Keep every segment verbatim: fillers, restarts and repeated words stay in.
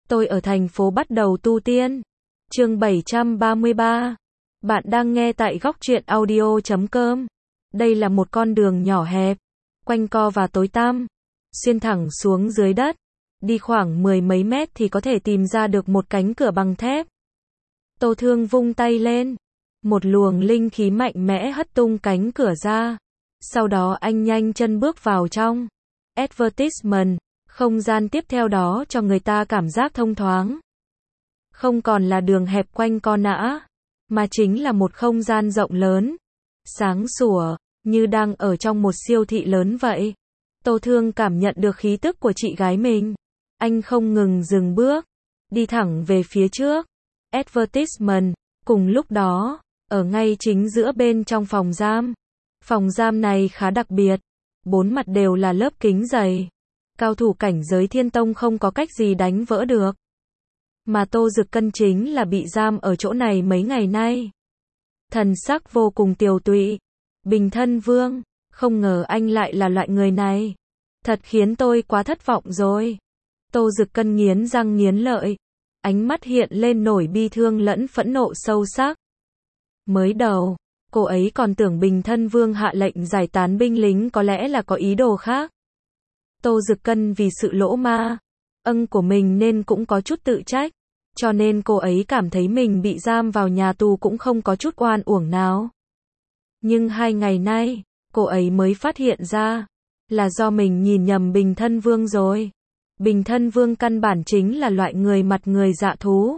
Tôi ở thành phố bắt đầu tu tiên. Chương bảy trăm ba mươi ba. Bạn đang nghe tại góc truyện audio chấm com. Đây là một con đường nhỏ hẹp, quanh co và tối tăm, xuyên thẳng xuống dưới đất. Đi khoảng mười mấy mét thì có thể tìm ra được một cánh cửa bằng thép. Tô Thương vung tay lên, một luồng linh khí mạnh mẽ hất tung cánh cửa ra. Sau đó anh nhanh chân bước vào trong. Advertisement, không gian tiếp theo đó cho người ta cảm giác thông thoáng. Không còn là đường hẹp quanh co nã, mà chính là một không gian rộng lớn, sáng sủa, như đang ở trong một siêu thị lớn vậy. Tô Thương cảm nhận được khí tức của chị gái mình. Anh không ngừng dừng bước, đi thẳng về phía trước. Advertisement, cùng lúc đó, ở ngay chính giữa bên trong phòng giam. Phòng giam này khá đặc biệt, bốn mặt đều là lớp kính dày. Cao thủ cảnh giới thiên tông không có cách gì đánh vỡ được. Mà Tô Dực Cân chính là bị giam ở chỗ này mấy ngày nay. Thần sắc vô cùng tiều tụy. Bình Thân Vương, không ngờ anh lại là loại người này. Thật khiến tôi quá thất vọng rồi. Tô Dực Cân nghiến răng nghiến lợi. Ánh mắt hiện lên nổi bi thương lẫn phẫn nộ sâu sắc. Mới đầu, cô ấy còn tưởng Bình Thân Vương hạ lệnh giải tán binh lính có lẽ là có ý đồ khác. Tô Dực Cân vì sự lỗ ma âng của mình nên cũng có chút tự trách, cho nên cô ấy cảm thấy mình bị giam vào nhà tù cũng không có chút oan uổng nào. Nhưng hai ngày nay, cô ấy mới phát hiện ra, là do mình nhìn nhầm Bình Thân Vương rồi. Bình Thân Vương căn bản chính là loại người mặt người dạ thú.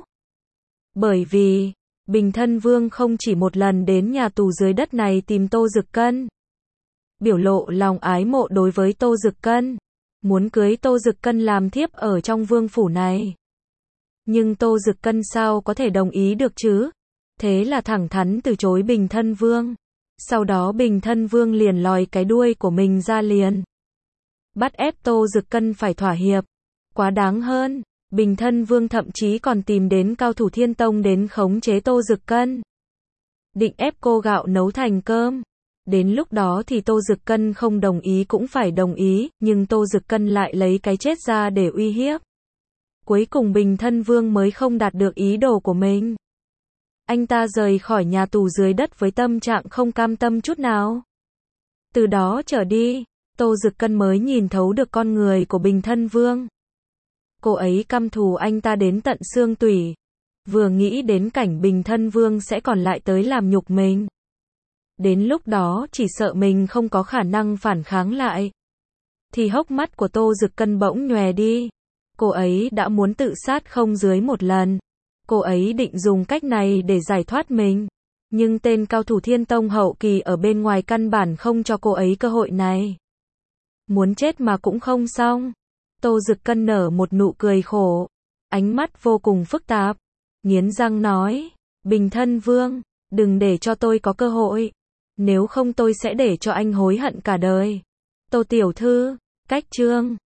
Bởi vì, Bình Thân Vương không chỉ một lần đến nhà tù dưới đất này tìm Tô Dực Cân, biểu lộ lòng ái mộ đối với Tô Dực Cân, muốn cưới Tô Dực Cân làm thiếp ở trong vương phủ này. Nhưng Tô Dực Cân sao có thể đồng ý được chứ? Thế là thẳng thắn từ chối Bình Thân Vương. Sau đó Bình Thân Vương liền lòi cái đuôi của mình ra liền, bắt ép Tô Dực Cân phải thỏa hiệp. Quá đáng hơn, Bình Thân Vương thậm chí còn tìm đến cao thủ thiên tông đến khống chế Tô Dực Cân, định ép cô gạo nấu thành cơm. Đến lúc đó thì Tô Dực Cân không đồng ý cũng phải đồng ý, nhưng Tô Dực Cân lại lấy cái chết ra để uy hiếp. Cuối cùng Bình Thân Vương mới không đạt được ý đồ của mình. Anh ta rời khỏi nhà tù dưới đất với tâm trạng không cam tâm chút nào. Từ đó trở đi, Tô Dực Cân mới nhìn thấu được con người của Bình Thân Vương. Cô ấy căm thù anh ta đến tận xương tủy. Vừa nghĩ đến cảnh Bình Thân Vương sẽ còn lại tới làm nhục mình, đến lúc đó chỉ sợ mình không có khả năng phản kháng lại, thì hốc mắt của Tô Dực Cân bỗng nhòe đi. Cô ấy đã muốn tự sát không dưới một lần. Cô ấy định dùng cách này để giải thoát mình. Nhưng tên cao thủ thiên tông hậu kỳ ở bên ngoài căn bản không cho cô ấy cơ hội này. Muốn chết mà cũng không xong. Tô Dực Cân nở một nụ cười khổ, ánh mắt vô cùng phức tạp, nghiến răng nói, Bình Thân Vương, đừng để cho tôi có cơ hội. Nếu không tôi sẽ để cho anh hối hận cả đời. Tô tiểu thư, cách chương